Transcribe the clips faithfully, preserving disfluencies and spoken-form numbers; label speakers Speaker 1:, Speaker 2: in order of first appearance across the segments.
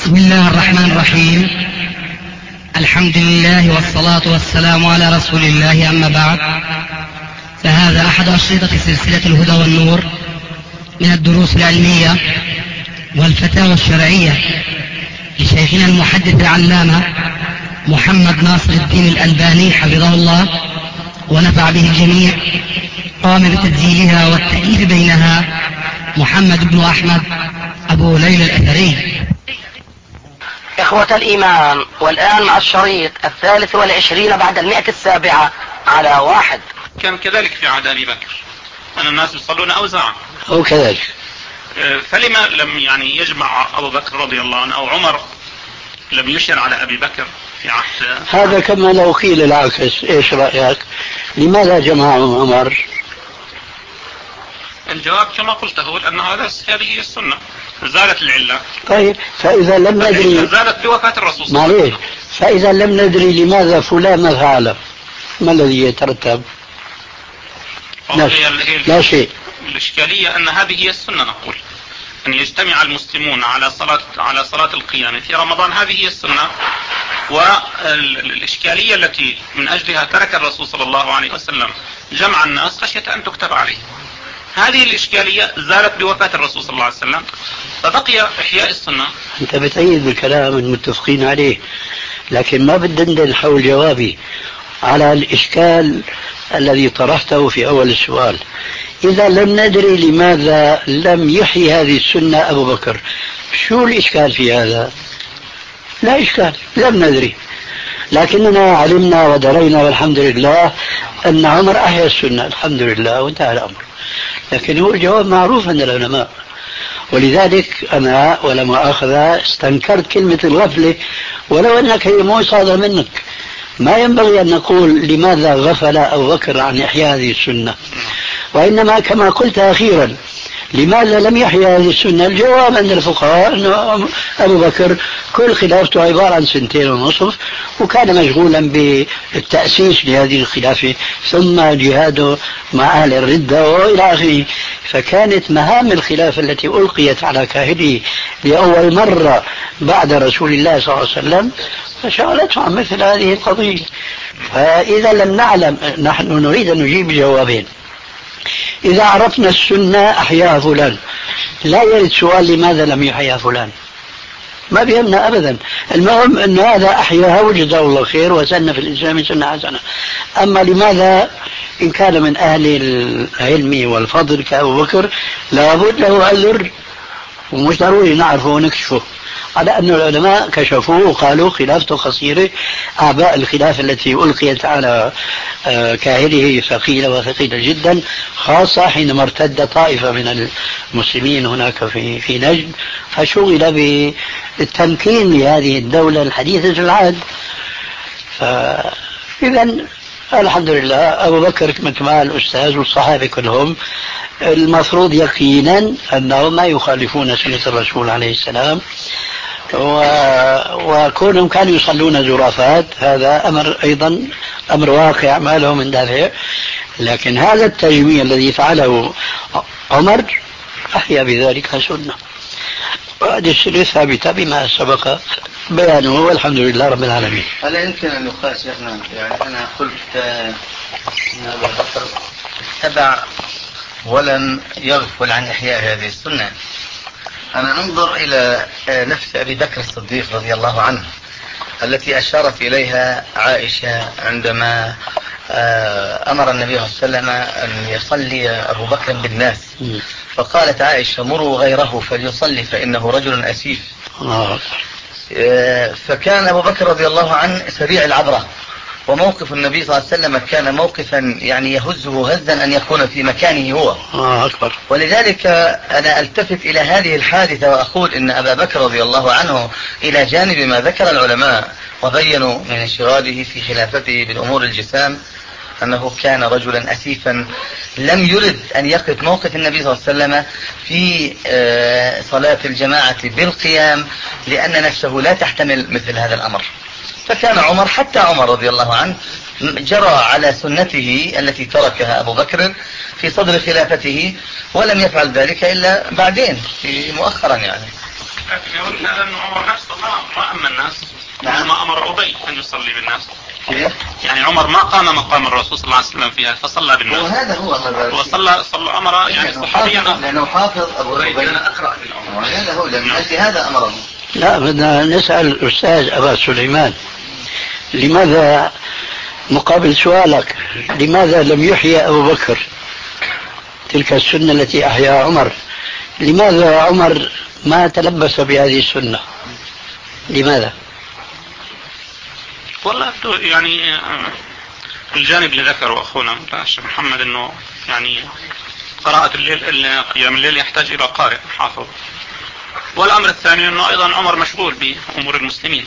Speaker 1: بسم الله الرحمن الرحيم. الحمد لله والصلاة والسلام على رسول الله، أما بعد، فهذا أحد أشرطة سلسلة الهدى والنور من الدروس العلمية والفتاوى الشرعية لشيخنا المحدث العلامة محمد ناصر الدين الألباني حفظه الله ونفع به الجميع. قام بتسجيلها والتأليف بينها محمد بن أحمد أبو ليلى الأثري.
Speaker 2: إخوة الإيمان، والآن مع الشريط الثالث والعشرين بعد المئة السابعة على واحد.
Speaker 3: كان كذلك في عهد أبي بكر أن الناس يصلون أوزاعا،
Speaker 4: أو كذلك،
Speaker 3: فلما لم يعني يجمع أبو بكر رضي الله عنه أو عمر لم يشر على أبي بكر في عهد
Speaker 4: هذا؟ كما لو قيل العكس، إيش رأيك؟ لماذا جمع عمر؟
Speaker 3: الجواب كما قلته، لأن هذا هذه هي السنة، زالت العلة.
Speaker 4: طيب، فإذا لم ندري،
Speaker 3: زالت بوفاة الرسول صلى الله عليه وسلم.
Speaker 4: فإذا لم ندري لماذا فلان فعل، ما الذي يترتب؟ لا, لا شيء.
Speaker 3: الإشكالية أن هذه هي السنة، نقول أن يجتمع المسلمون على صلاة على صلاة القيام في رمضان، هذه هي السنة. والإشكالية التي من أجلها ترك الرسول صلى الله عليه وسلم جمع الناس خشية أن تكتب عليه، هذه الإشكالية زالت بوفاة الرسول صلى الله عليه وسلم، فبقي إحياء السنة.
Speaker 4: أنت بتأيد بالكلام المتفقين عليه، لكن ما بدندن حول جوابي على الإشكال الذي طرحته في أول السؤال. إذا لم ندري لماذا لم يحيي هذه السنة أبو بكر، شو الإشكال في هذا؟ لا إشكال، لم ندري، لكننا علمنا ودرينا والحمد لله أن عمر أحيا السنة، الحمد لله، وانتهى الأمر. لكن هو الجواب معروف عند العلماء، ولذلك أنا ولا مؤاخذة استنكرت كلمة الغفلة، ولو أنك هي مو صادرة منك. ما ينبغي أن نقول لماذا غفل أبو بكر عن إحياء هذه السنة، وإنما كما قلت أخيرا لماذا لم يحيى هذه السنة. الجواب عند الفقهاء أنه أبو بكر كل خلافته عبارة عن سنتين ونصف، وكان مشغولا بالتأسيس لهذه الخلافة، ثم جهاده مع أهل الردة وإلى آخره. فكانت مهام الخلافة التي ألقيت على كاهله لأول مرة بعد رسول الله صلى الله عليه وسلم فشغلته عن مثل هذه القضية. فإذا لم نعلم، نحن نريد أن نجيب جوابين. إذا عرفنا السنة أحياها فلان، لا يرد سؤال لماذا لم يحيا فلان، ما بيهمنا أبدا. المهم أن هذا أحياها وجزاه الله خير وسن في الإسلام سنة حسنة. أما لماذا، إن كان من أهل العلم والفضل كأبو بكر لابد له عذر، ومش ضروري نعرفه ونكشفه، على أن العلماء كشفوه وقالوا خلافته قصيرة. أعباء الخلافة التي ألقيت على كاهله ثقيلة وثقيلة جدا، خاصة حينما ارتد طائفة من المسلمين هناك في في نجد، فشغل بالتمكين لهذه الدولة الحديثة العهد. فإذا الحمد لله أبو بكر كما الأستاذ والصحابة كلهم المفروض يقينا أنهم ما يخالفون سنة الرسول عليه السلام، وكونهم كانوا يصلون زرافات هذا أمر أيضا أمر واقع ما له من دافع. لكن هذا التجميع الذي فعله عمر أحيا بذلك سنة، وهذه السنة ثابتة بما سبق بيانه، والحمد لله رب العالمين.
Speaker 5: هل يمكن أن يقاس شيخنا؟ يعني أنا قلت أن أبو بكر تبع ولم يغفل عن إحياء هذه السنة. أنا ننظر إلى نفس أبي بكر الصديق رضي الله عنه التي أشارت إليها عائشة عندما أمر النبي صلى الله عليه وسلم أن يصلي أبو بكر بالناس، فقالت عائشة: مروا غيره فليصلي فإنه رجل أسيف. فكان أبو بكر رضي الله عنه سريع العبرة، وموقف النبي صلى الله عليه وسلم كان موقفا يعني يهزه هزا أن يكون في مكانه هو.
Speaker 4: آه أكبر.
Speaker 5: ولذلك أنا ألتفت إلى هذه الحادثة وأقول إن أبا بكر رضي الله عنه إلى جانب ما ذكر العلماء وبينوا من انشغاله في خلافته بالأمور الجسام أنه كان رجلا أسيفا لم يرد أن يقف موقف النبي صلى الله عليه وسلم في صلاة الجماعة بالقيام، لأن نفسه لا تحتمل مثل هذا الأمر. فكان عمر، حتى عمر رضي الله عنه، جرى على سنته التي تركها أبو بكر في صدر خلافته، ولم يفعل ذلك إلا بعدين في مؤخرا يعني.
Speaker 3: لكن يقول هذا أنه عمر نفسه ما أما الناس ما أمر أبي أن يصلي بالناس. يعني عمر ما قام مقام الرسول صلى الله عليه وسلم فيها فصلى بالناس.
Speaker 5: وهذا هو
Speaker 3: وصلى صلى أمر يعني صحابيا
Speaker 5: لأنه حافظ أبو أبي. أنا أقرأ بالعمر. وهذا هو لأن هذا أمره.
Speaker 4: لا بدنا نسأل الأستاذ أبا سليمان لماذا مقابل سؤالك لماذا لم يحيى أبو بكر تلك السنة التي أحياها عمر؟ لماذا عمر ما تلبس بهذه السنة؟ لماذا؟
Speaker 3: والله يعني الجانب اللي ذكره أخونا الشيخ محمد أنه يعني قراءة الليل قيام الليل يحتاج إلى قارئ حافظ. والأمر الثاني أنه أيضا عمر مشغول بأمور المسلمين.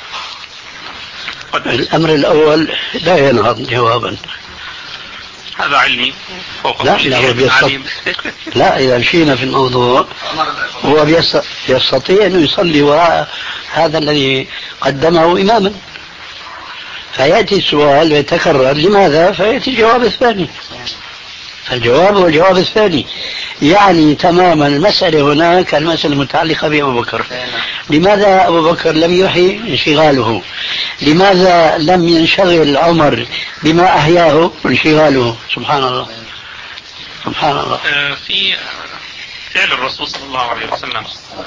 Speaker 4: الأمر الأول لا ينهض جوابا.
Speaker 3: هذا علمي فوق
Speaker 4: لا لا هو بيستطيع. لا إذا مشينا في الموضوع هو يستطيع أن يصلي وراء هذا الذي قدمه إماما، فيأتي السؤال ويتكرر لماذا فيأتي الجواب الثاني، فالجواب هو الجواب الثاني. يعني تماما المسألة هناك المسألة المتعلقة بأبو بكر. لماذا أبو بكر لم يحي انشغاله؟ لماذا لم ينشغل عمر بما أحياه انشغاله؟ سبحان الله سبحان الله.
Speaker 3: في فعل الرسول صلى الله عليه وسلم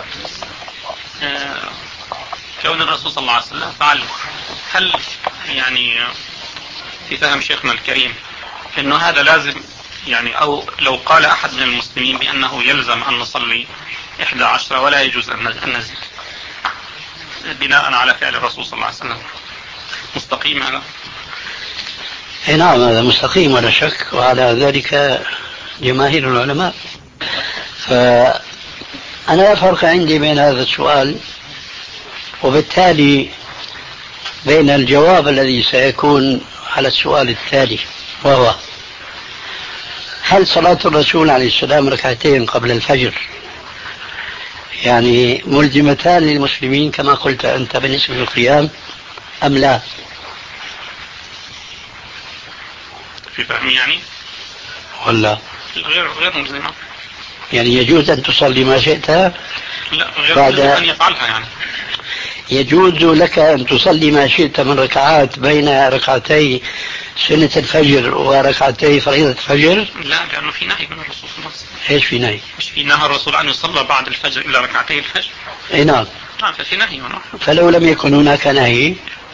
Speaker 3: كون الرسول صلى الله عليه وسلم فعل، هل يعني في فهم شيخنا الكريم انه هذا لازم يعني، او لو قال احد من المسلمين بانه يلزم ان نصلي احدى عشرة ولا يجوز ان نزيد بناء على فعل الرسول صلى الله عليه وسلم، مستقيم هذا؟
Speaker 4: اي نعم هذا مستقيم ولا شك، وعلى ذلك جماهير العلماء. فانا لا فرق عندي بين هذا السؤال وبالتالي بين الجواب الذي سيكون على السؤال التالي، وهو هل صلاة الرسول عليه السلام ركعتين قبل الفجر يعني ملزمتان للمسلمين كما قلت أنت بالنسبة للقيام أم لا؟
Speaker 3: في فهمي يعني
Speaker 4: ولا
Speaker 3: غير غير ملزمة،
Speaker 4: يعني يجوز أن تصلي ما شئت؟
Speaker 3: لا غير ملزمة أن يفعلها. يعني
Speaker 4: يجوز لك أن تصلي ما شئت من ركعات بين ركعتي سنة الفجر وركعتي فريضة الفجر؟
Speaker 3: لا، لأنه في نهي من الرسول صلى الله عليه وسلم.
Speaker 4: إيش في نهي؟
Speaker 3: مش في نهى الرسول أن يصلى بعد الفجر إلا ركعتي الفجر؟
Speaker 4: إيه نعم.
Speaker 3: نعم ففي نهي هنا.
Speaker 4: فلو لم يكن هناك نهي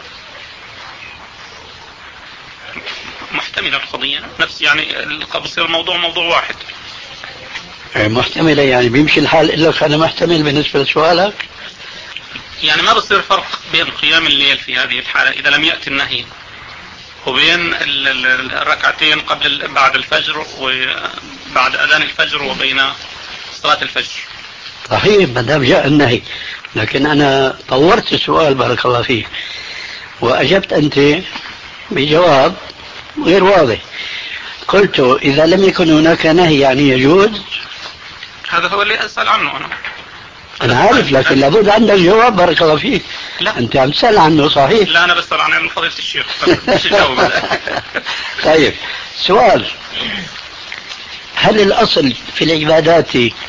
Speaker 3: محتملة القضية نفس يعني بصير الموضوع موضوع واحد.
Speaker 4: محتملة يعني بيمشي الحال إلا كان محتمل بالنسبة لسؤالك؟
Speaker 3: يعني ما بصير فرق بين قيام الليل في هذه الحالة إذا لم يأتي النهي وبين الركعتين قبل بعد الفجر وبعد أذان الفجر وبين صلاة الفجر.
Speaker 4: صحيح ما دام جاء النهي، لكن أنا طورت السؤال بارك الله فيك وأجبت أنت بجواب غير واضح. قلت إذا لم يكن هناك نهي يعني يجوز.
Speaker 3: هذا هو اللي أسأل عنه أنا.
Speaker 4: أنا عارف لكن لابد عندك جواب بارك الله فيك.
Speaker 3: لا.
Speaker 4: أنت عم تسأل عنه صحيح؟
Speaker 3: لا أنا بسأل عن فضيلة الشيخ مش جاوب.
Speaker 4: طيب سؤال، هل الأصل في العبادات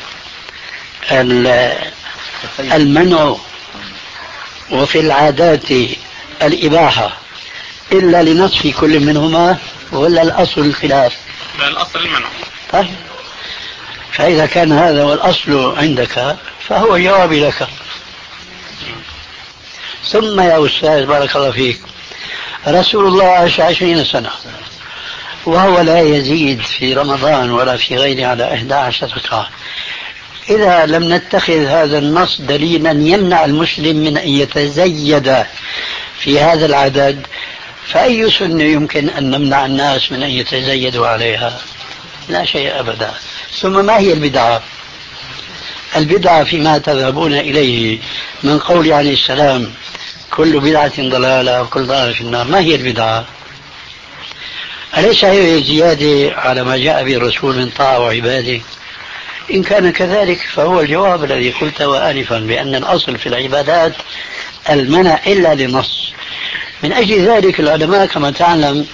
Speaker 4: المنع وفي العادات الإباحة إلا لنص في كل منهما ولا الأصل الخلاف؟
Speaker 3: لا الأصل المنع.
Speaker 4: طيب فإذا كان هذا هو الأصل عندك فهو جوابي لك. ثم يا أستاذ بارك الله فيك رسول الله عاش عشرين سنة وهو لا يزيد في رمضان ولا في غيره على إحدى عشرة ركعة. إذا لم نتخذ هذا النص دليلا يمنع المسلم من أن يتزيد في هذا العدد فأي سنة يمكن أن نمنع الناس من أن يتزيدوا عليها؟ لا شيء أبدا. ثم ما هي البدعة؟ البدعة فيما تذهبون إليه من قول عليه السلام كل بدعة ضلالة وكل ضلالة في النار، ما هي البدعة؟ أليس هي زيادة على ما جاء به الرسول من طاعة وعبادة؟ إن كان كذلك فهو الجواب الذي قلته آنفا بأن الأصل في العبادات المنع إلا لنص. من أجل ذلك العلماء كما تعلم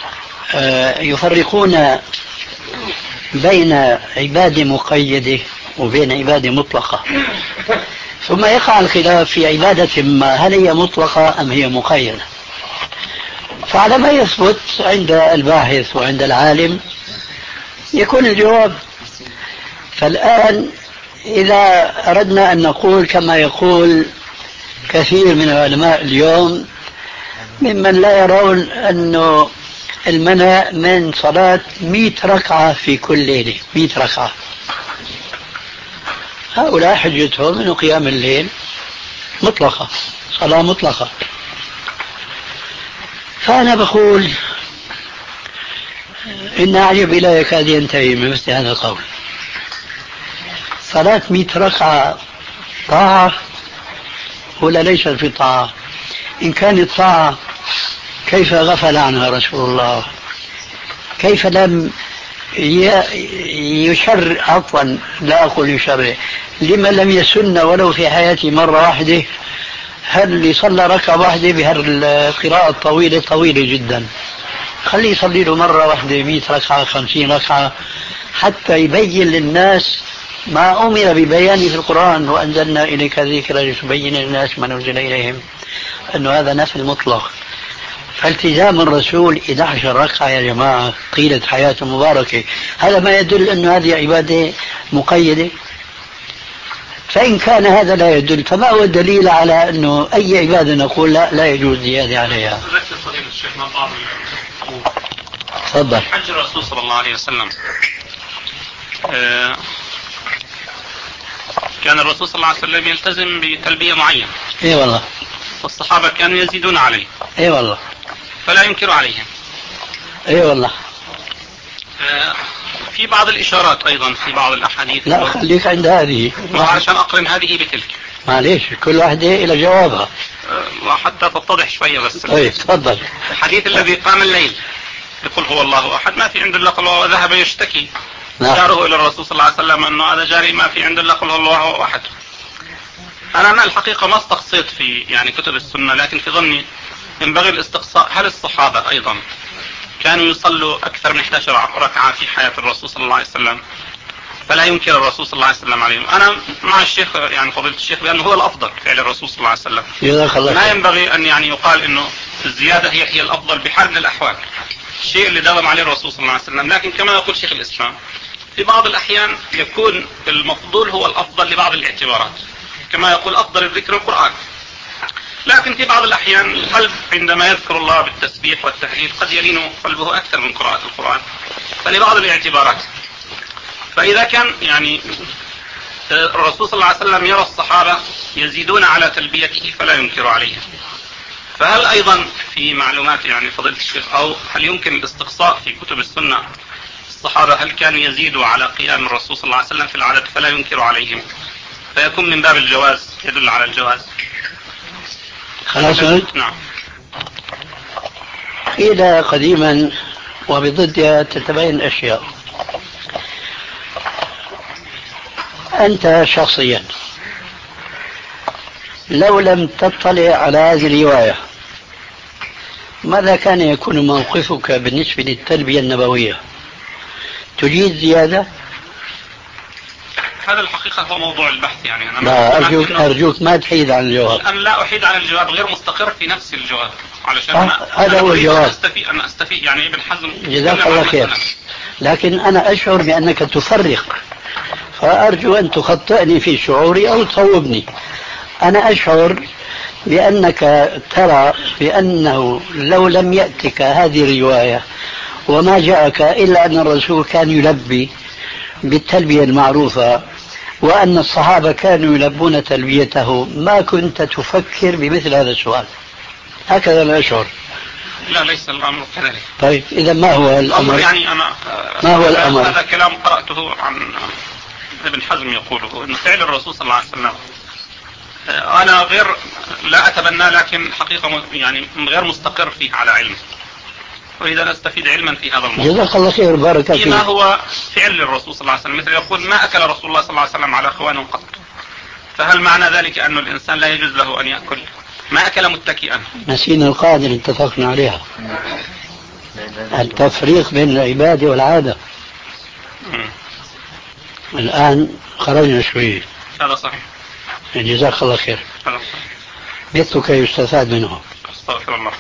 Speaker 4: يفرقون بين عبادة مقيدة وبين عبادة مطلقة، ثم يقع الخلاف في عبادة ما، هل هي مطلقة أم هي مقيدة؟ فعلى ما يثبت عند الباحث وعند العالم يكون الجواب. فالآن إذا أردنا أن نقول كما يقول كثير من العلماء اليوم ممن لا يرون أنه المنع من صلاة مئة ركعة في كل ليلة، مئة ركعة، هؤلاء حجتهم أنه قيام الليل مطلقة، صلاة مطلقة. فأنا بقول إن أعجب إلى يكاد ينتهي من مثل هذا القول. صلاة مئة ركعة طاعة ولا ليست في طاعة؟ إن كانت طاعة كيف غفل عنها رسول الله؟ كيف لم يشر، عفوا لا أقول يشر، لما لم يسن ولو في حياتي مرة واحدة؟ هل اللي صلى ركعة واحدة بهالقراءة الطويلة طويلة جدا، خليه يصلي له مرة واحدة مئة ركعة خمسين ركعة حتى يبين للناس ما أمر ببيانه في القرآن، وأنزلنا إليك الذكر لتبين للناس ما نزل إليهم، أنه هذا نفل مطلق. فالتزام الرسول إحدى عشرة ركعة يا جماعة طيلة حياته مباركة، هذا ما يدل أن هذه عبادة مقيدة؟ فإن كان هذا لا يدل، فما هو الدليل على أنه أي عبادة نقول لا, لا يجوز زيادة عليها؟ تفضل.
Speaker 3: حج الرسول صلى الله عليه وسلم، آه كان الرسول صلى الله عليه وسلم يلتزم بتلبية معينة.
Speaker 4: اي والله.
Speaker 3: والصحابة كانوا يزيدون عليه.
Speaker 4: اي والله.
Speaker 3: فلا ينكر عليهم.
Speaker 4: اي والله.
Speaker 3: آه في بعض الإشارات أيضا في بعض الأحاديث.
Speaker 4: لا خليك عند هذه
Speaker 3: عشان أقرن هذه بتلك.
Speaker 4: معليش كل واحدة إلى جوابها.
Speaker 3: آه حتى تتضح شوية بس.
Speaker 4: طيب تفضل.
Speaker 3: الحديث الذي قام الليل يقول هو الله أحد، ما في عند الله قل هو، ذهب يشتكي
Speaker 4: نعم.
Speaker 3: جاره إلى الرسول صلى الله عليه وسلم أنه هذا جاري ما في عند الله قل هو الله أحد. أنا ما الحقيقة ما استقصيت في يعني كتب السنة، لكن في ظني ينبغي الاستقصاء هل الصحابة أيضا كانوا يصلوا أكثر من إحدى عشرة ركعة في حياة الرسول صلى الله عليه وسلم فلا ينكر الرسول صلى الله عليه وسلم عليهم؟ أنا مع الشيخ يعني فضيلة الشيخ بأنه هو الأفضل فعل الرسول صلى الله عليه وسلم. ما ينبغي أن يعني يقال أنه الزيادة هي هي الأفضل بحال من الأحوال، الشيء اللي داوم عليه الرسول صلى الله عليه وسلم. لكن كما يقول شيخ الإسلام في بعض الأحيان يكون المفضول هو الأفضل لبعض الاعتبارات، كما يقول أفضل الذكر القرآن. لكن في بعض الأحيان القلب عندما يذكر الله بالتسبيح والتهليل قد يلين قلبه أكثر من قراءة القرآن، فلبعض الاعتبارات. فإذا كان يعني الرسول صلى الله عليه وسلم يرى الصحابة يزيدون على تلبيته فلا ينكر عليهم، فهل أيضا في معلومات يعني فضيلة الشيخ أو هل يمكن الاستقصاء في كتب السنة الصحابة هل كانوا يزيدوا على قيام الرسول صلى الله عليه وسلم في العدد فلا ينكر عليهم، فيكون من باب الجواز، يدل على الجواز؟
Speaker 4: خلاص.
Speaker 3: نعم.
Speaker 4: قيل قديما وبضدها تتبين الأشياء. أنت شخصيا لو لم تطلع على هذه الرواية ماذا كان يكون موقفك بالنسبة للتلبية النبوية؟ تجيد زيادة؟
Speaker 3: هذا الحقيقة هو موضوع البحث يعني. أنا
Speaker 4: لا أرجوك, أرجوك ما تحيد عن الجواب.
Speaker 3: أنا لا أحيد عن الجواب، غير مستقر في نفس الجواب علشان
Speaker 4: أه
Speaker 3: أنا
Speaker 4: هذا هو الجواب.
Speaker 3: أستفيد أنا أستفيد يعني ابن حزم.
Speaker 4: جزاك الله خير. لكن أنا أشعر بأنك تفرق، فأرجو أن تخطئني في شعوري أو تصوبني. أنا أشعر بأنك ترى بأنه لو لم يأتك هذه الرواية وما جاءك إلا أن الرسول كان يلبي بالتلبية المعروفة وأن الصحابة كانوا يلبون تلبيته ما كنت تفكر بمثل هذا السؤال. هكذا لا أشعر.
Speaker 3: لا ليس الأمر كذلك.
Speaker 4: طيب إذا ما هو الأمر؟
Speaker 3: يعني أنا
Speaker 4: ما هو الأمر؟
Speaker 3: هذا كلام قرأته عن ابن حزم يقوله إن فعل الرسول صلى الله عليه وسلم أنا غير لا أتبنى، لكن حقيقة يعني غير مستقر فيه على علم، وإذا نستفيد علما في هذا الموضوع.
Speaker 4: جزاك الله خير بارك فيك.
Speaker 3: ما هو فعل الرسول صلى الله عليه وسلم؟ مثل يقول ما أكل رسول الله صلى الله عليه وسلم على خوان قط، فهل معنى ذلك أن الإنسان لا يجوز له أن يأكل؟ ما أكل متكئا.
Speaker 4: نسينا القاعدة اللي اتفقنا عليها، التفريق بين العبادة والعادة. الآن خرجنا شوي.
Speaker 3: هذا صحيح.
Speaker 4: جزاك الله خير.
Speaker 3: هذا
Speaker 4: مثلك يستفاد منه.
Speaker 3: استغفر الله.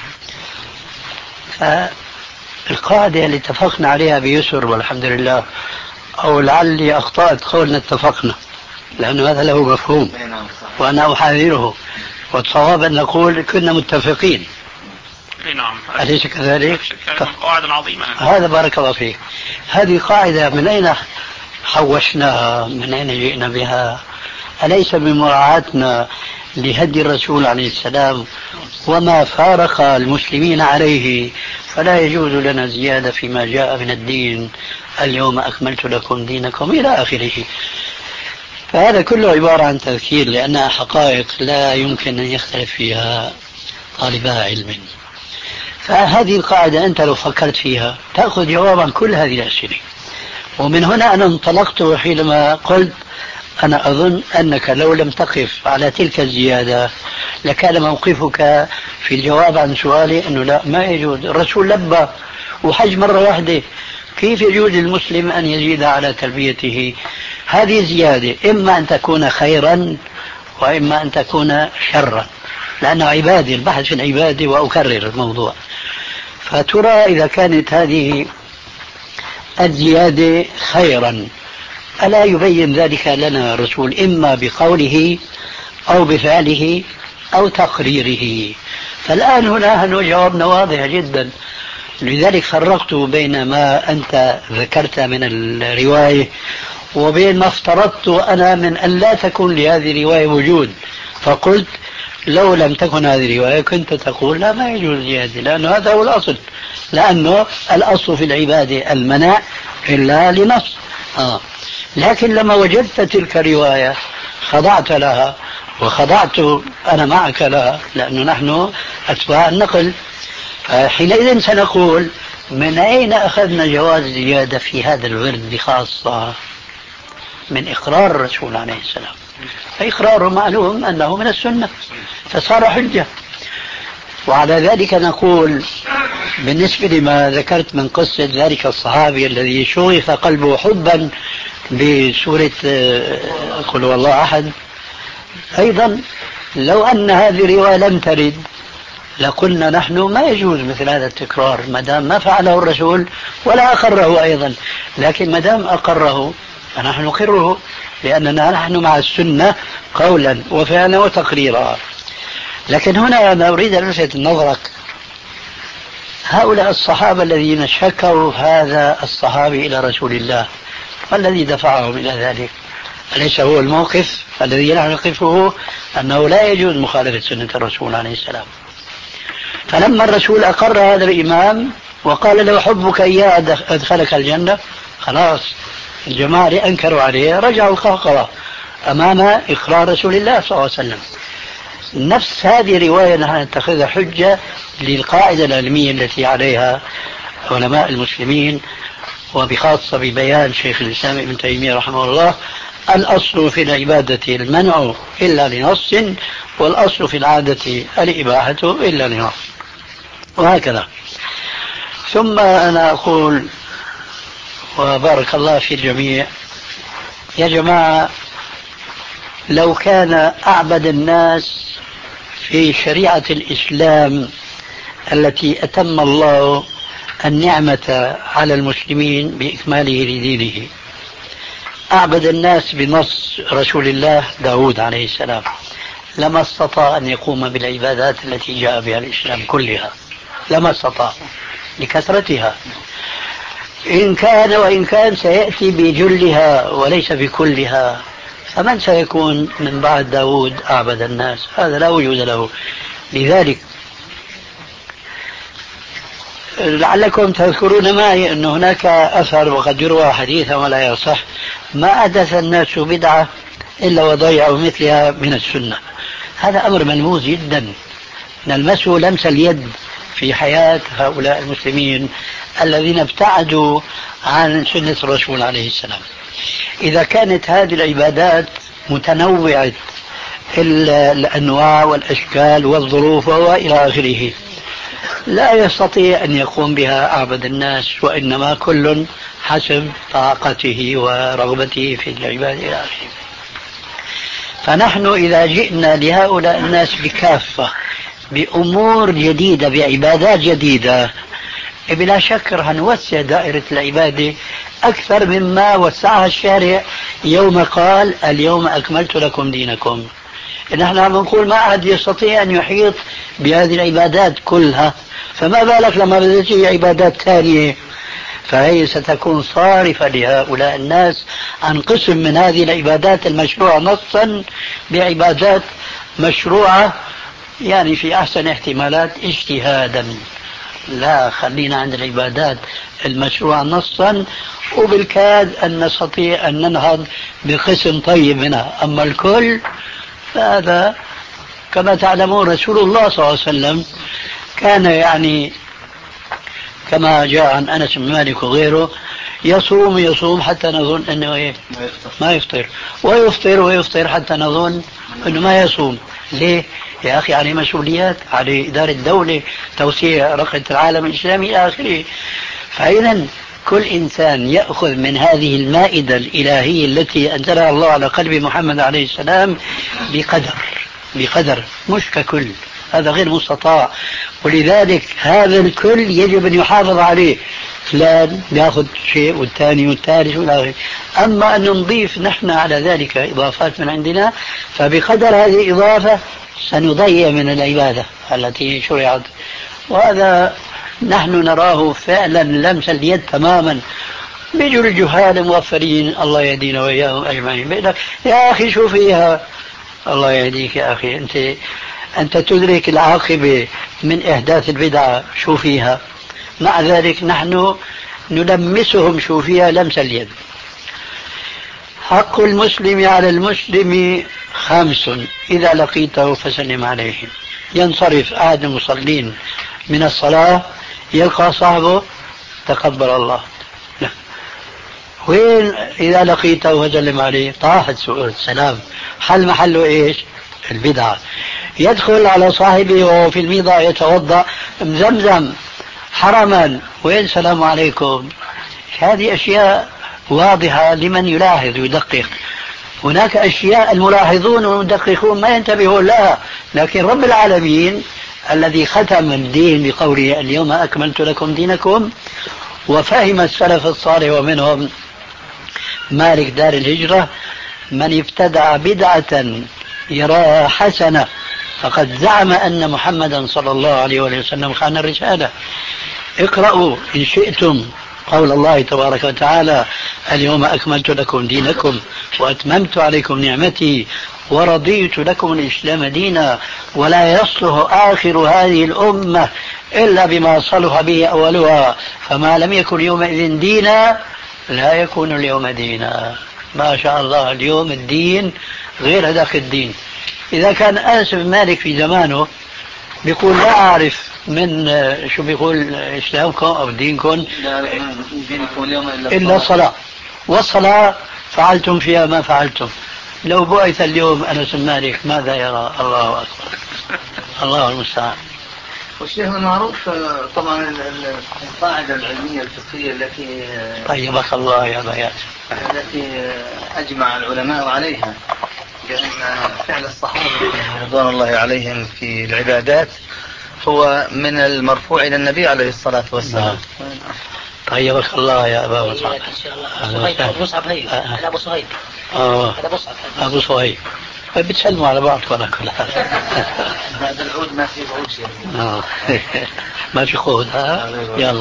Speaker 4: القاعدة اللي اتفقنا عليها بيسر والحمد لله، أو لعلي أخطأت قولنا اتفقنا، لأنه هذا له مفهوم وأنا أحاذره، والصواب أن نقول كنا متفقين.
Speaker 3: نعم.
Speaker 4: أليس كذلك؟
Speaker 3: القواعد العظيمة.
Speaker 4: هذا بارك الله فيك. هذه قاعدة من أين حوشناها؟ من أين جئنا بها؟ أليس بمراعاتنا لهدي الرسول عليه السلام وما فارق المسلمين عليه؟ فلا يجوز لنا زيادة فيما جاء من الدين، اليوم أكملت لكم دينكم إلى آخره. فهذا كله عبارة عن تذكير، لأنها حقائق لا يمكن أن يختلف فيها طالبا علم. فهذه القاعدة أنت لو فكرت فيها تأخذ جواب عن كل هذه الأسئلة. ومن هنا أنا انطلقت حينما قلت أنا أظن أنك لو لم تقف على تلك الزيادة لكان موقفك في الجواب عن سؤالي أنه لا، ما يجوز، الرسول لبى وحج مرة واحدة، كيف يجوز للمسلم أن يزيد على تلبيته؟ هذه زيادة إما أن تكون خيرا وإما أن تكون شرا، لأنه عبادة، البحث في العبادة، وأكرر الموضوع. فترى إذا كانت هذه الزيادة خيرا ألا يبين ذلك لنا الرسول إما بقوله أو بفعله أو تقريره؟ فالآن هنا جوابنا واضح جدا. لذلك فرقت بين ما أنت ذكرت من الرواية وبين ما افترضت أنا من أن لا تكون لهذه الرواية وجود. فقلت لو لم تكن هذه الرواية كنت تقول لا، ما يجوز زيادة، لأنه هذا هو الأصل، لأنه الأصل في العبادة المنع إلا لنص. آه. لكن لما وجدت تلك الرواية خضعت لها، وخضعت أنا معك لها، لأنه نحن أتباع النقل. حينئذ سنقول من أين أخذنا جواز زيادة في هذا الورد خاصة؟ من إقرار الرسول عليه السلام، فإقراره معلوم أنه من السنة فصار حجة. وعلى ذلك نقول بالنسبة لما ذكرت من قصة ذلك الصحابي الذي شغف قلبه حبا بسورة قل هو الله أحد، أيضا لو أن هذه الرواية لم ترد لقلنا نحن ما يجوز مثل هذا التكرار ما دام ما فعله الرسول ولا أقره أيضا. لكن ما دام أقره فنحن نقره، لأننا نحن مع السنة قولا وفعلا وتقريرا. لكن هنا أنا أريد أن ألفت نظرك، هؤلاء الصحابة الذين شكوا هذا الصحابي إلى رسول الله، والذي دفعهم إلى ذلك أليس هو الموقف الذي نحن نقفه أنه لا يجوز مخالفة سنة الرسول عليه السلام؟ فلما الرسول أقر هذا الإمام وقال له حبك إياه أدخلك الجنة، خلاص الجماعة اللي أنكروا عليه رجعوا القهقرة أمام إقرار رسول الله صلى الله عليه وسلم. نفس هذه الرواية نحن نتخذها حجة للقاعدة العلمية التي عليها علماء المسلمين، وبخاصة ببيان شيخ الإسلام ابن تيمية رحمه الله: الأصل في العبادة المنع إلا لنص، والأصل في العادة الإباحة إلا لنص، وهكذا. ثم أنا أقول وبارك الله في الجميع، يا جماعة لو كان أعبد الناس في شريعة الإسلام التي أتم الله النعمة على المسلمين بإكماله لدينه، أعبد الناس بنص رسول الله داود عليه السلام، لما استطاع أن يقوم بالعبادات التي جاء بها الإسلام كلها، لما استطاع لكثرتها. إن كان وإن كان سيأتي بجلها وليس بكلها، فمن سيكون من بعد داود أعبد الناس؟ هذا لا وجود له. لذلك لعلكم تذكرون معي أن هناك أثر وقد يروى حديثا ولا يصح: ما أحدث الناس بدعة إلا وضيعوا مثلها من السنة. هذا أمر ملموس جدا، نلمسه لمس اليد في حياة هؤلاء المسلمين الذين ابتعدوا عن سنة الرسول عليه السلام. إذا كانت هذه العبادات متنوعة الأنواع والأشكال والظروف وإلى آخره، لا يستطيع أن يقوم بها أعبد الناس، وإنما كل حسب طاقته ورغبته في العبادة إلى آخره. فنحن إذا جئنا لهؤلاء الناس بكافة بأمور جديدة بعبادات جديدة، بلا شك رح نوسع دائرة العبادة أكثر مما وسعها الشارع يوم قال اليوم أكملت لكم دينكم. نحن عم نقول ما أحد يستطيع أن يحيط بهذه العبادات كلها، فما بالك لما بدأت عبادات ثانية، فهي ستكون صارفة لهؤلاء الناس عن قسم من هذه العبادات المشروعة نصا بعبادات مشروعة يعني في أحسن احتمالات اجتهادا. لا، خلينا عند العبادات المشروعة نصا، وبالكاد أن نستطيع أن ننهض بقسم طيب منها. أما الكل فهذا كما تعلمون رسول الله صلى الله عليه وسلم كان يعني كما جاء عن أنس بن مالك وغيره يصوم يصوم حتى نظن أنه إيه ما يفطر، ويفطر ويفطر حتى نظن أنه ما يصوم. ليه؟ يا أخي عليه مسؤوليات، عليه إدارة الدولة، توسيع رقعة العالم الإسلامي إلى آخره. فإذا كل إنسان يأخذ من هذه المائدة الإلهية التي أنزلها الله على قلب محمد عليه السلام بقدر بقدر مش ككل، هذا غير مستطاع. ولذلك هذا الكل يجب أن يحافظ عليه، فلان يأخذ شيء والثاني والثالث والآخر. أما أن نضيف نحن على ذلك إضافات من عندنا، فبقدر هذه الإضافة سنضيع من العبادة التي شرعت. وهذا نحن نراه فعلا لمس اليد تماما. بيجوا الجهال موفرين الله يهدينا وإياهم أجمعين، بيقول لك يا أخي شو فيها؟ الله يهديك يا أخي، أنت أنت تدرك العاقبة من إحداث البدعة شو فيها. مع ذلك نحن نلمسهم شو فيها لمس اليد. حق المسلم على المسلم خمس إذا لقيته فسلم عليه. ينصرف أحد المصلين من الصلاة يلقى صاحبه تقبل الله، لا. وين إذا لقيته فسلم عليه؟ طاحت سؤال السلام، حل محله إيش؟ البدعة. يدخل على صاحبه وهو في الميضة يتوضأ مزمزم حرما، وين سلام عليكم؟ هذه أشياء واضحة لمن يلاحظ ويدقق. هناك أشياء الملاحظون والمدققون ما ينتبهون لها، لكن رب العالمين الذي ختم الدين بقوله اليوم أكملت لكم دينكم، وفهم السلف الصالح ومنهم مالك دار الهجرة من ابتدع بدعة يراها حسنة فقد زعم أن محمدا صلى الله عليه وسلم خان الرسالة. اقرأوا إن شئتم قول الله تبارك وتعالى اليوم أكملت لكم دينكم وأتممت عليكم نعمتي ورضيت لكم الإسلام دينا ولا يصلح آخر هذه الأمة إلا بما صلح به أولها فما لم يكن يومئذ دينا لا يكون اليوم دينا. ما شاء الله اليوم الدين غير هذاك الدين. إذا كان أنس بن مالك في زمانه بيقول لا أعرف من شو بيقول إسلامكم أو دينكم إلا الصلاة، والصلاة فعلتم فيها ما فعلتم. لو بعث اليوم أنس بن مالك ماذا يرى؟ الله أكبر، الله المستعان.
Speaker 5: والشيخ المعروف طبعا القاعدة العلمية الفقهية التي
Speaker 4: طيبك الله يا بيات
Speaker 5: التي أجمع العلماء عليها بأن فعل الصحابة رضوان الله عليهم في العبادات هو من المرفوع إلى النبي عليه الصلاة والسلام.
Speaker 4: طيبك الله يا أبا مصعب.
Speaker 2: أبو مصعب هي هذا أبو صهيب.
Speaker 4: آه
Speaker 2: هذا مصعب
Speaker 4: أبو صهيب. بتسلموا على بعض ولا كل
Speaker 5: هذا العود ما فيه عود شيء.
Speaker 4: آه ما في خود. ها يلا.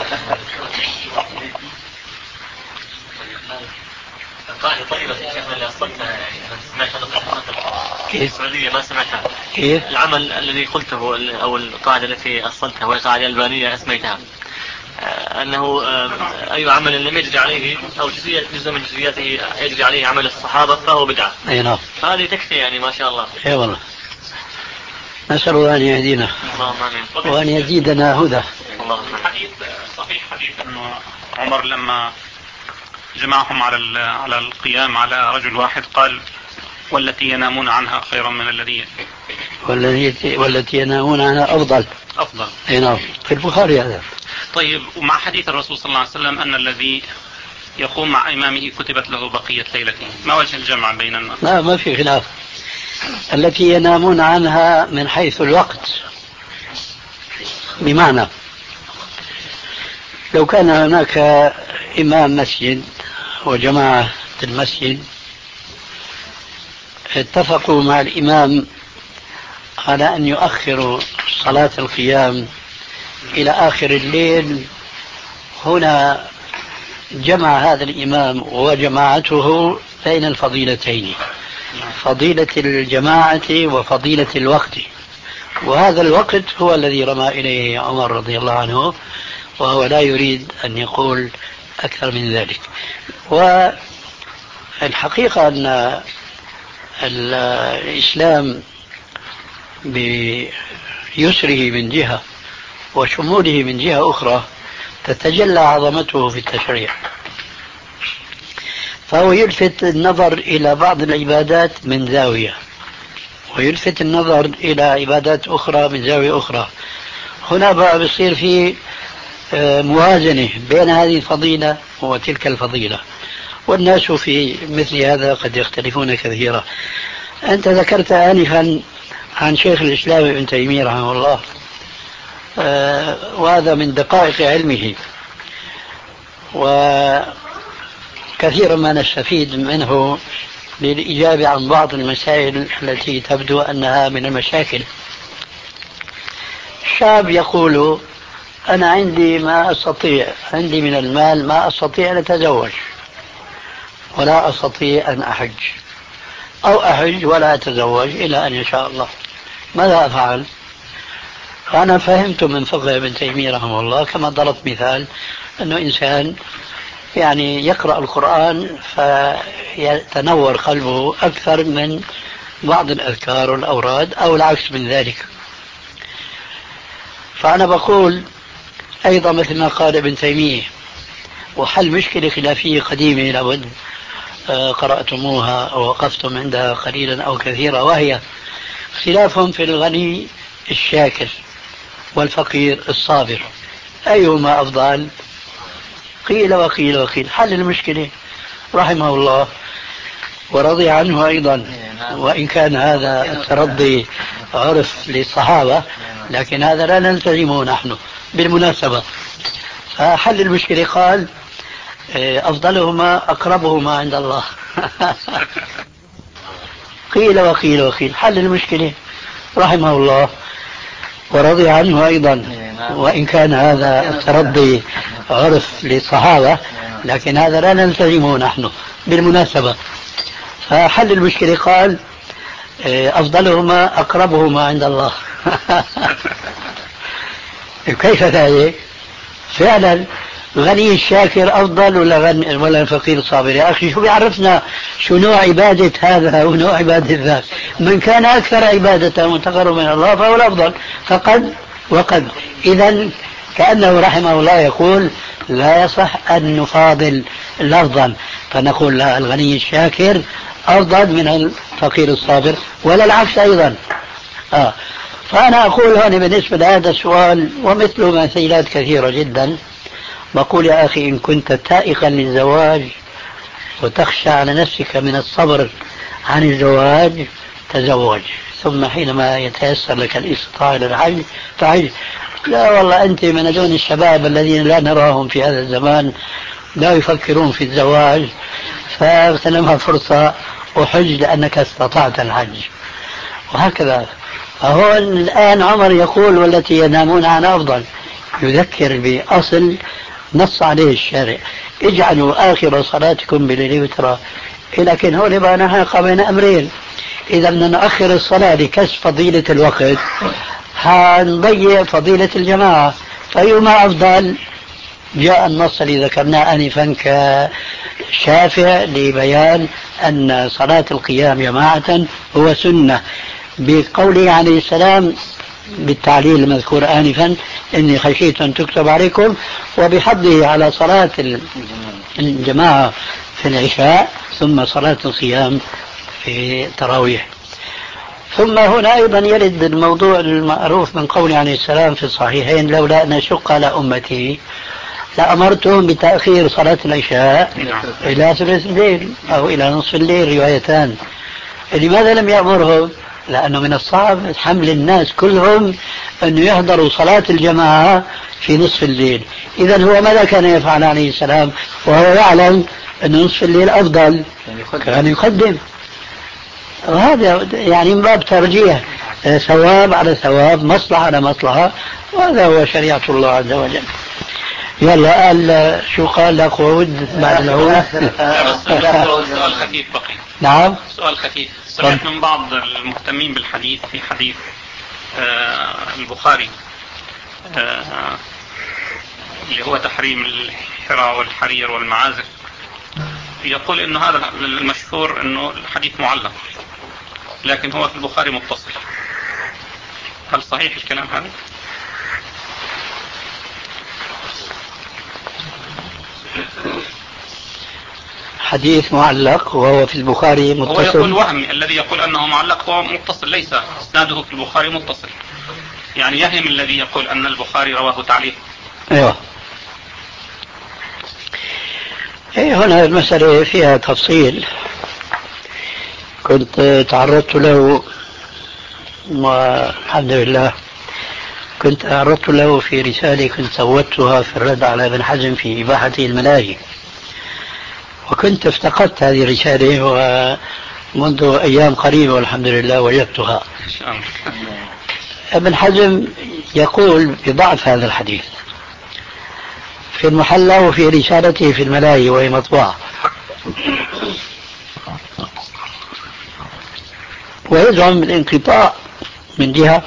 Speaker 6: قاعدة طيبة يا شيخنا اللي أصلتها يعني أنا سمعتها
Speaker 4: كيف؟
Speaker 6: السعودية ما سمعتها.
Speaker 4: كيف؟
Speaker 6: العمل الذي قلته أو القاعدة التي أصلتها وهي قاعدة ألبانية أسميتها أنه أي عمل لم يجري عليه أو جزء جزء من جزئياته يجري عليه عمل الصحابة فهو بدعة.
Speaker 4: أي نعم.
Speaker 6: هذه تكفي يعني ما شاء الله.
Speaker 4: أي والله. نسأل الله أن يهدينا وأن يزيدنا هدى.
Speaker 3: حديث صحيح حديث أنه عمر لما جمعهم على على القيام على رجل واحد قال والتي ينامون عنها خير من الذي
Speaker 4: والتي والتي ينامون عنها أفضل.
Speaker 3: أفضل.
Speaker 4: أي نعم، في البخاري هذا.
Speaker 3: طيب، ومع حديث الرسول صلى الله عليه وسلم أن الذي يقوم مع إمامه كتبت له بقية ليلته، ما وجه الجمع بين الناس؟
Speaker 4: لا، ما في خلاف. التي ينامون عنها من حيث الوقت، بمعنى لو كان هناك إمام مسجد وجماعة المسجد اتفقوا مع الإمام على أن يؤخروا صلاة القيام إلى آخر الليل، هنا جمع هذا الإمام وجماعته بين الفضيلتين، فضيلة الجماعة وفضيلة الوقت، وهذا الوقت هو الذي رمى إليه عمر رضي الله عنه، وهو لا يريد أن يقول أكثر من ذلك. والحقيقة أن الإسلام بيسره من جهة وشموله من جهة أخرى تتجلى عظمته في التشريع، فهو يلفت النظر إلى بعض العبادات من زاوية، ويلفت النظر إلى عبادات أخرى من زاوية أخرى. هنا بقى بيصير في موازنة بين هذه الفضيلة وتلك الفضيلة، والناس في مثل هذا قد يختلفون كثيرا. أنت ذكرت آنفا عن شيخ الإسلام ابن تيمية رحمه الله، آه وهذا من دقائق علمه، وكثيرا ما نستفيد منه للإجابة عن بعض المسائل التي تبدو أنها من المشاكل. الشاب يقول: أنا عندي ما أستطيع، عندي من المال ما أستطيع أن أتزوج، ولا أستطيع أن أحج، أو أحج ولا أتزوج إلى أن يشاء الله، ماذا أفعل؟ أنا فهمت من فقه ابن تيمية رحمه الله كما ضربت مثال أنه إنسان يعني يقرأ القرآن فيتنور قلبه أكثر من بعض الأذكار والأوراد أو العكس من ذلك. فأنا بقول أيضا مثل ما قال ابن تيمية، وحل مشكلة خلافية قديمة لابد قرأتموها أو وقفتم عندها قليلا أو كثيرا، وهي خلافهم في الغني الشاكر والفقير الصابر، أيهما أفضل؟ قيل وقيل وقيل. حل المشكلة رحمه الله ورضي عنه أيضا، وإن كان هذا الترضي عرف للصحابة، لكن هذا لا نلتزمه نحن بالمناسبة. حل المشكلة قال: أفضلهما أقربهما عند الله. قيل وقيل وقيل. حل المشكلة رحمه الله ورضي عنه أيضا، وإن كان هذا الترضي عرف للصحابة، لكن هذا لا نلتزمه نحن بالمناسبة. حل المشكلة قال: أفضلهما أقربهما عند الله. كيف ذلك؟ فعلا غني الشاكر أفضل ولا غني ولا الفقير الصابر؟ يا أخي شو بيعرفنا شو نوع عبادة هذا ونوع عبادة ذاك؟ من كان أكثر عبادة وتقرب من الله فهو الأفضل، فقد وقد. إذن كأنه رحمه الله يقول: لا يصح أن نفاضل لفظا، فنقول لا، الغني الشاكر أفضل من الفقير الصابر، ولا العكس أيضا. آه. فأنا أقول هنا بالنسبة لهذا السؤال ومثله مثيلات كثيرة جدا، بقول: يا أخي إن كنت تائقا للزواج وتخشى على نفسك من الصبر عن الزواج تزوج، ثم حينما يتيسر لك الاستطاعة للحج فحج. لا والله أنت من دون الشباب الذين لا نراهم في هذا الزمان لا يفكرون في الزواج، فاغتنمها فرصة وحج لأنك استطعت الحج. وهكذا. فهو الآن عمر يقول: والتي ينامون عنها أفضل، يذكر بأصل نص عليه الشارع: اجعلوا آخر صلاتكم بالليل وترى. لكن هو نبقى نحن بين أمرين: إذا بدنا نؤخر الصلاة لكسب فضيلة الوقت، هنضيع فضيلة الجماعة، فأيهما أفضل؟ جاء النص الذي ذكرناه آنفا كشافع لبيان أن صلاة القيام جماعة هو سنة، بقوله عليه السلام بالتعليل المذكور آنفا: إني خشيت أن تكتب عليكم، وبحضه على صلاة الجماعة في العشاء ثم صلاة القيام في التراويح. ثم هنا أيضا يرد الموضوع المعروف من قول عليه السلام في الصحيحين: لولا أن أشق على أمتي لأمرتهم بتأخير صلاة العشاء إلى ثلث الليل أو إلى نصف الليل، روايتان. لماذا لم يأمرهم؟ لأنه من الصعب حمل الناس كلهم أن يحضروا صلاة الجماعة في نصف الليل. إذن هو ماذا كان يفعل عليه السلام وهو يعلم أن نصف الليل أفضل؟ كان يقدم. وهذا يعني من باب ترجيح ثواب على ثواب، مصلحة على مصلحة، وهذا هو شريعة الله عز وجل. يلا قال شو قال لك ود بعد العود؟
Speaker 3: سؤال خفيف بقي.
Speaker 4: نعم
Speaker 3: سؤال خفيف. سمعت من بعض المهتمين بالحديث في حديث آه البخاري آه اللي هو تحريم الحرى والحرير والمعازف، يقول انه هذا المشهور انه الحديث معلق، لكن هو في البخاري متصل. هل صحيح الكلام هذا؟
Speaker 4: حديث معلق وهو في البخاري متصل.
Speaker 3: هو يقول وهمي، الذي يقول أنه معلق هو متصل، ليس إسناده في البخاري متصل، يعني يهم الذي يقول أن البخاري رواه تعليق.
Speaker 4: أيوه. إيه هنا المسألة فيها تفصيل كنت تعرضت له، والحمد لله كنت تعرضت له في رسالة كنت سوتها في الرد على ابن حزم في إباحة الملاهي، وكنت افتقدت هذه الرسالة ومنذ أيام قريبة والحمد لله وجدتها. ابن حزم يقول بضعف هذا الحديث في المحلى وفي رسالته في الملاهي وهي مطبوعة، ويزعم الانقطاع من جهة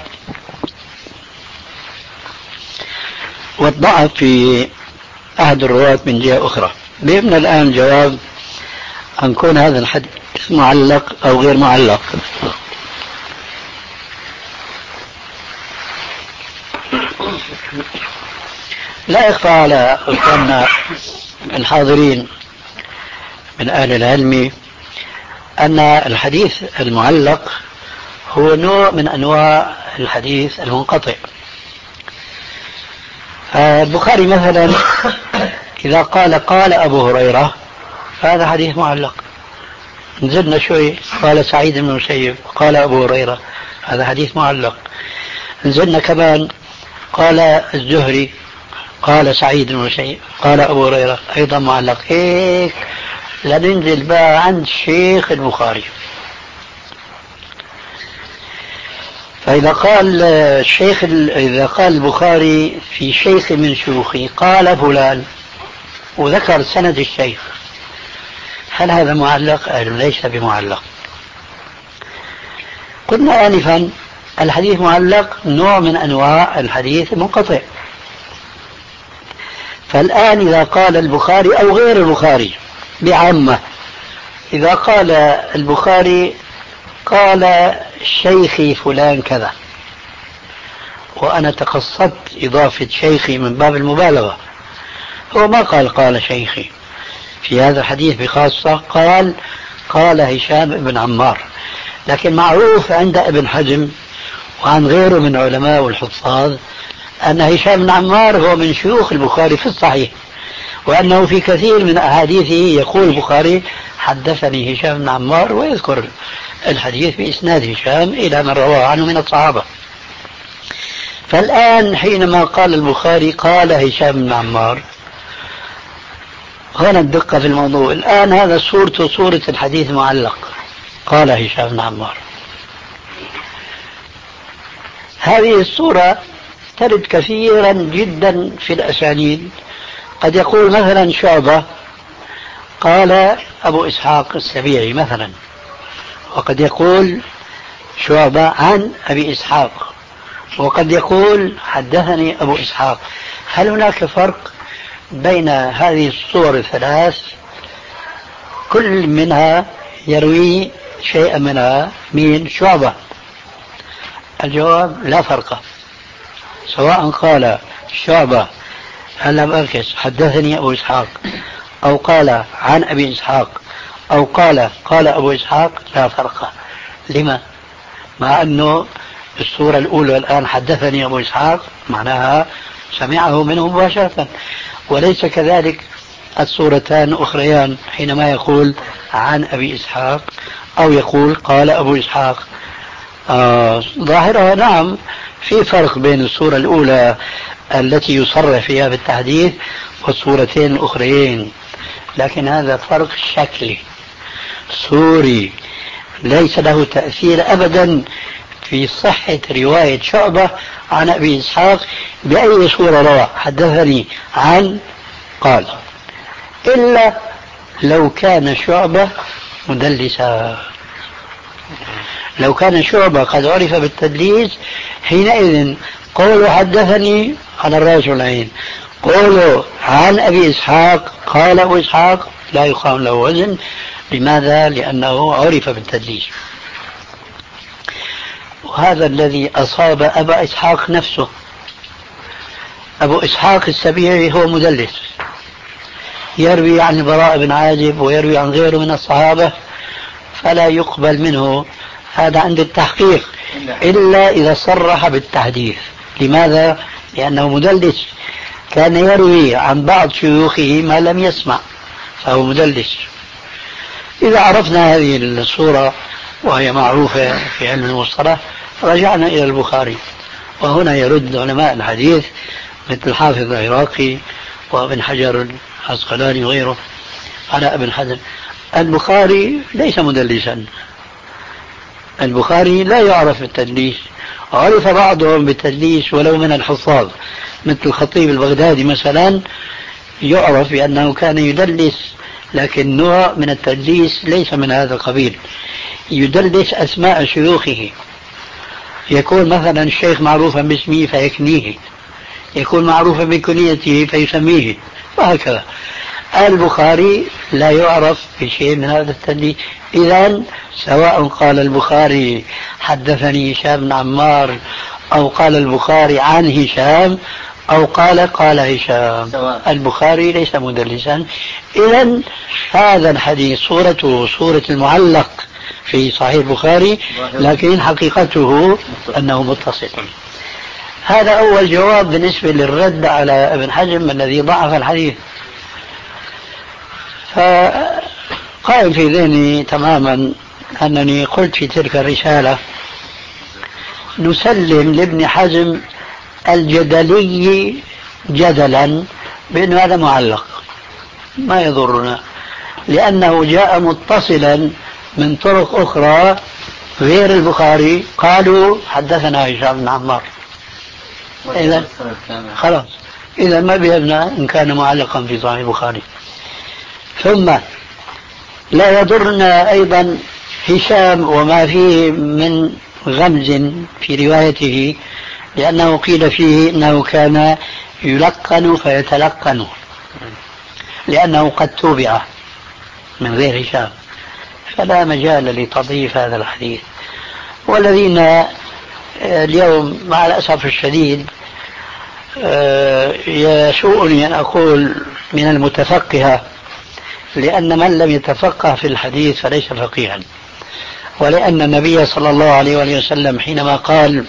Speaker 4: والضعف في أحد الرواة من جهة أخرى. بيبنى الآن جواب أن يكون هذا الحديث معلق أو غير معلق. لا يخفى على إخواننا الحاضرين من أهل العلم أن الحديث المعلق هو نوع من أنواع الحديث المنقطع. البخاري مثلا إذا قال قال أبو هريرة فهذا حديث معلق. نزلنا شوي قال سعيد بن المسيب قال أبو هريرة، هذا حديث معلق. نزلنا كمان قال الزهري قال سعيد بن المسيب قال أبو هريرة، أيضا معلق. هيك لننزل بقى عند شيخ البخاري. فإذا قال الشيخ إذا قال البخاري في شيخ من شيوخه قال فلان وذكر سند الشيخ، هل هذا معلق أم ليس بمعلق؟ قلنا آنفا الحديث معلق نوع من أنواع الحديث المنقطع. فالآن إذا قال البخاري أو غير البخاري بعامة، إذا قال البخاري قال شيخي فلان كذا، وأنا تقصدت إضافة شيخي من باب المبالغة، هو ما قال قال شيخي في هذا الحديث بخاصة، قال قال هشام بن عمار. لكن معروف عند ابن حزم وعن غيره من علماء والحفاظ أن هشام بن عمار هو من شيوخ البخاري في الصحيح، وأنه في كثير من أحاديثه يقول البخاري حدثني هشام بن عمار، ويذكر الحديث بإسناد هشام إلى من رواه عنه من الصحابة. فالآن حينما قال البخاري قال هشام بن عمار، هنا الدقة في الموضوع. الآن هذا صورته صورة الحديث معلق، قال هشام بن عمار. هذه الصورة ترد كثيرا جدا في الأسانيد. قد يقول مثلا شعبة قال أبو إسحاق السبيعي مثلا، وقد يقول شعبة عن أبي إسحاق، وقد يقول حدثني أبو إسحاق. هل هناك فرق بين هذه الصور الثلاث كل منها يروي شيئا منها من شعبة؟ الجواب لا فرق، سواء قال شعبة هل لم أركز حدثني أبو إسحاق، أو قال عن أبي إسحاق، أو قال قال أبو إسحاق، لا فرق. لما؟ مع أنه السورة الأولى الآن حدثني أبو إسحاق معناها سمعه منه مباشرة، وليس كذلك السورتان أخريان حينما يقول عن أبي إسحاق أو يقول قال أبو إسحاق. آه ظاهرها نعم في فرق بين السورة الأولى التي يصرح فيها بالتحديث والسورتين الأخرين، لكن هذا فرق شكلي سوري ليس له تأثير أبدا في صحة رواية شعبة عن أبي إسحاق بأي صورة روى حدثني عن قال، إلا لو كان شعبة مدلسا. لو كان شعبة قد عرف بالتدليس حينئذ قوله حدثني على الرأس والعين، قوله عن أبي إسحاق قال أبو إسحاق لا يقام له وزن. لماذا؟ لأنه عرف بالتدليس. وهذا الذي أصاب أبا إسحاق نفسه. أبو إسحاق السبيعي هو مدلس، يروي عن البراء بن عازب ويروي عن غيره من الصحابة فلا يقبل منه هذا عند التحقيق إلا إذا صرح بالتحديث. لماذا؟ لأنه مدلس، كان يروي عن بعض شيوخه ما لم يسمع فهو مدلس. إذا عرفنا هذه الصورة وهي معروفة في علم المصطلح رجعنا إلى البخاري، وهنا يرد علماء الحديث مثل الحافظ العراقي وابن حجر العسقلاني وغيره على ابن حجر. البخاري ليس مدلسا، البخاري لا يعرف بالتدليس، عرف بعضهم بالتدليس ولو من الحفاظ مثل الخطيب البغدادي مثلا يعرف بأنه كان يدلس، لكن نوع من التدليس ليس من هذا القبيل، يدلس أسماء شيوخه، يكون مثلا الشيخ معروفا باسمه فيكنيه، يكون معروفا بكنيته فيسميه، وهكذا. البخاري لا يعرف بشيء من هذا التدليس. إذن سواء قال البخاري حدثني هشام بن عمار أو قال البخاري عن هشام أو قال قال هشام، البخاري ليس مدلسا. إذن هذا الحديث صورته صورة المعلق في صحيح البخاري، لكن حقيقته أنه متصل. هذا أول جواب بالنسبة للرد على ابن حزم الذي ضعف الحديث. فقائم في ذهني تماما أنني قلت في تلك الرسالة نسلم لابن حزم الجدلي جدلا بأن هذا معلق ما يضرنا، لأنه جاء متصلا من طرق أخرى غير البخاري قالوا حدثنا هشام بن عمار. إذا خلاص، إذا ما بيهمنا إن كان معلقا في صحيح البخاري. ثم لا يضرنا أيضا هشام وما فيه من غمز في روايته، لأنه قيل فيه إنه كان يلقن فيتلقن، لأنه قد توبع من غير هشام، فلا مجال لتضعيف هذا الحديث. والذين اليوم مع الأسف الشديد يسوءني أن أقول من المتفقهة، لأن من لم يتفقه في الحديث فليس فقيها، ولأن النبي صلى الله عليه وسلم حينما قال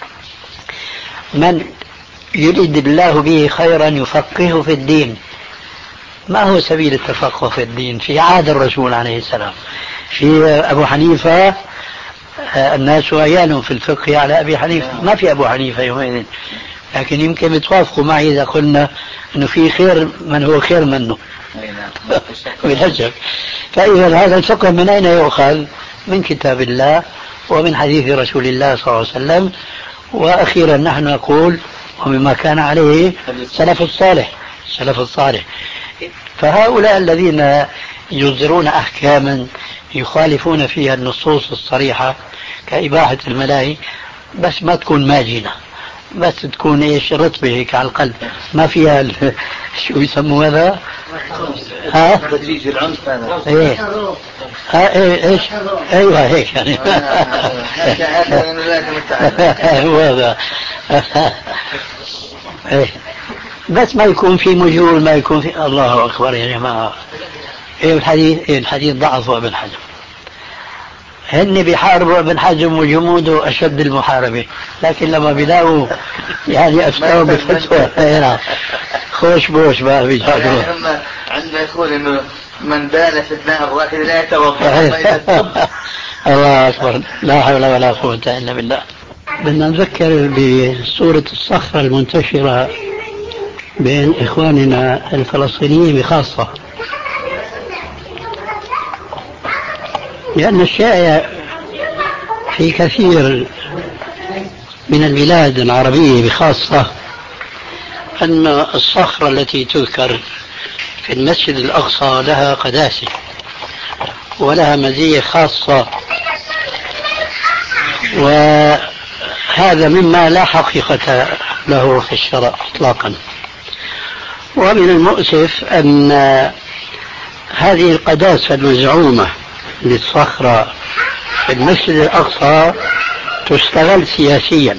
Speaker 4: من يريد الله به خيرا يفقهه في الدين، ما هو سبيل التفقه في الدين في عهد الرسول عليه السلام؟ في أبو حنيفة الناس عيال في الفقه على أبي حنيفة، ما في أبو حنيفة يومئذ، لكن يمكن يتوافقوا معي إذا قلنا أنه في خير من هو خير منه بلا شك. فإذا هذا الفقه من أين يؤخذ؟ من كتاب الله ومن حديث رسول الله صلى الله عليه وسلم، وأخيرا نحن نقول ومما كان عليه سلف الصالح سلف الصالح. فهؤلاء الذين يصدرون أحكاما يخالفون فيها النصوص الصريحة كإباحة الملاهي، بس ما تكون ماجنة، بس تكون ايش رطبة هيك على القلب، ما فيها ال... شو يسموا هذا؟ ها؟ تدريج العنف هذا. ايه ها ايه ايش؟ ايوه هيك يعني. هو هذا. ايه بس ما يكون في مجهول، ما يكون في الله اكبر يا جماعة. ايه الحديث ايه الحديث ضعف ابن حزم. هن بيحاربوا ابن حزم وجموده أشد المحاربة، لكن لما بيلاقوا يعني أفتوا بفتوى خوش بوش بقى بيجادوا.
Speaker 5: عندما يقول إنه من بال في الماء الراكد لا يتوضأ.
Speaker 4: الله أكبر، لا حول ولا قوة إلا بالله. بدنا نذكر بصورة الصخرة المنتشرة بين إخواننا الفلسطينيين بخاصة، لأن الشائع في كثير من البلاد العربية بخاصة أن الصخرة التي تذكر في المسجد الأقصى لها قداسة ولها مزية خاصة، وهذا مما لا حقيقة له في الشرع إطلاقا. ومن المؤسف أن هذه القداسة المزعومة للصخرة في المسجد الأقصى تستغل سياسيا،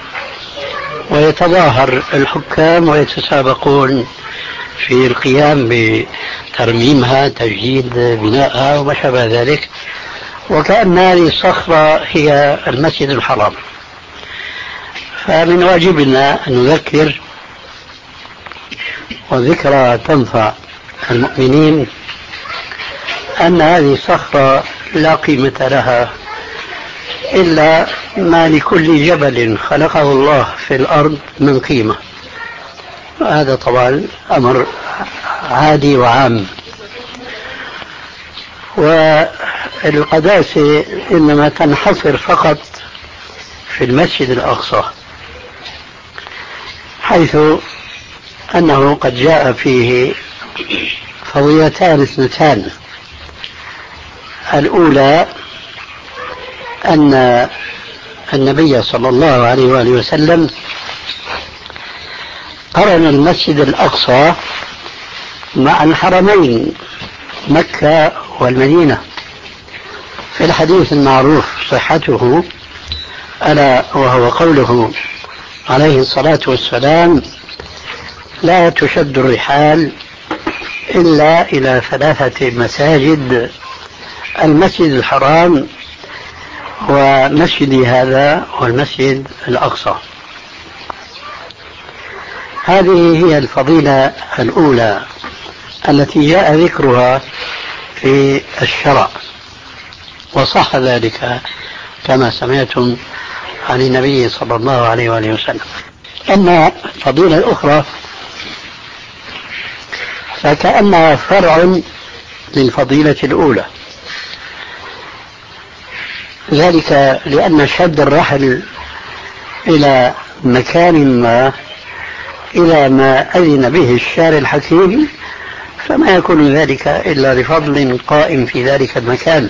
Speaker 4: ويتظاهر الحكام ويتسابقون في القيام بترميمها، تجديد بنائها وما شابه ذلك، وكأن هذه الصخرة هي المسجد الحرام. فمن واجبنا أن نذكر، وذكرى تنفع المؤمنين، أن هذه الصخرة لا قيمة لها إلا ما لكل جبل خلقه الله في الأرض من قيمة. هذا طبعا أمر عادي وعام. والقداسة إنما تنحصر فقط في المسجد الأقصى، حيث أنه قد جاء فيه فضيلتان اثنتان. الأولى أن النبي صلى الله عليه وآله وسلم قرن المسجد الأقصى مع الحرمين مكة والمدينة في الحديث المعروف صحته، ألا وهو قوله عليه الصلاة والسلام: لا تشد الرحال إلا إلى ثلاثة مساجد، المسجد الحرام ومسجد هذا والمسجد الأقصى. هذه هي الفضيلة الأولى التي جاء ذكرها في الشرع، وصح ذلك كما سمعتم عن النبي صلى الله عليه وآله وسلم. أما الفضيلة الأخرى فكأنها فرع للفضيلة الأولى، ذلك لأن شد الرحل إلى مكان ما إلى ما أذن به الشارع الحكيم فما يكون ذلك إلا لفضل قائم في ذلك المكان.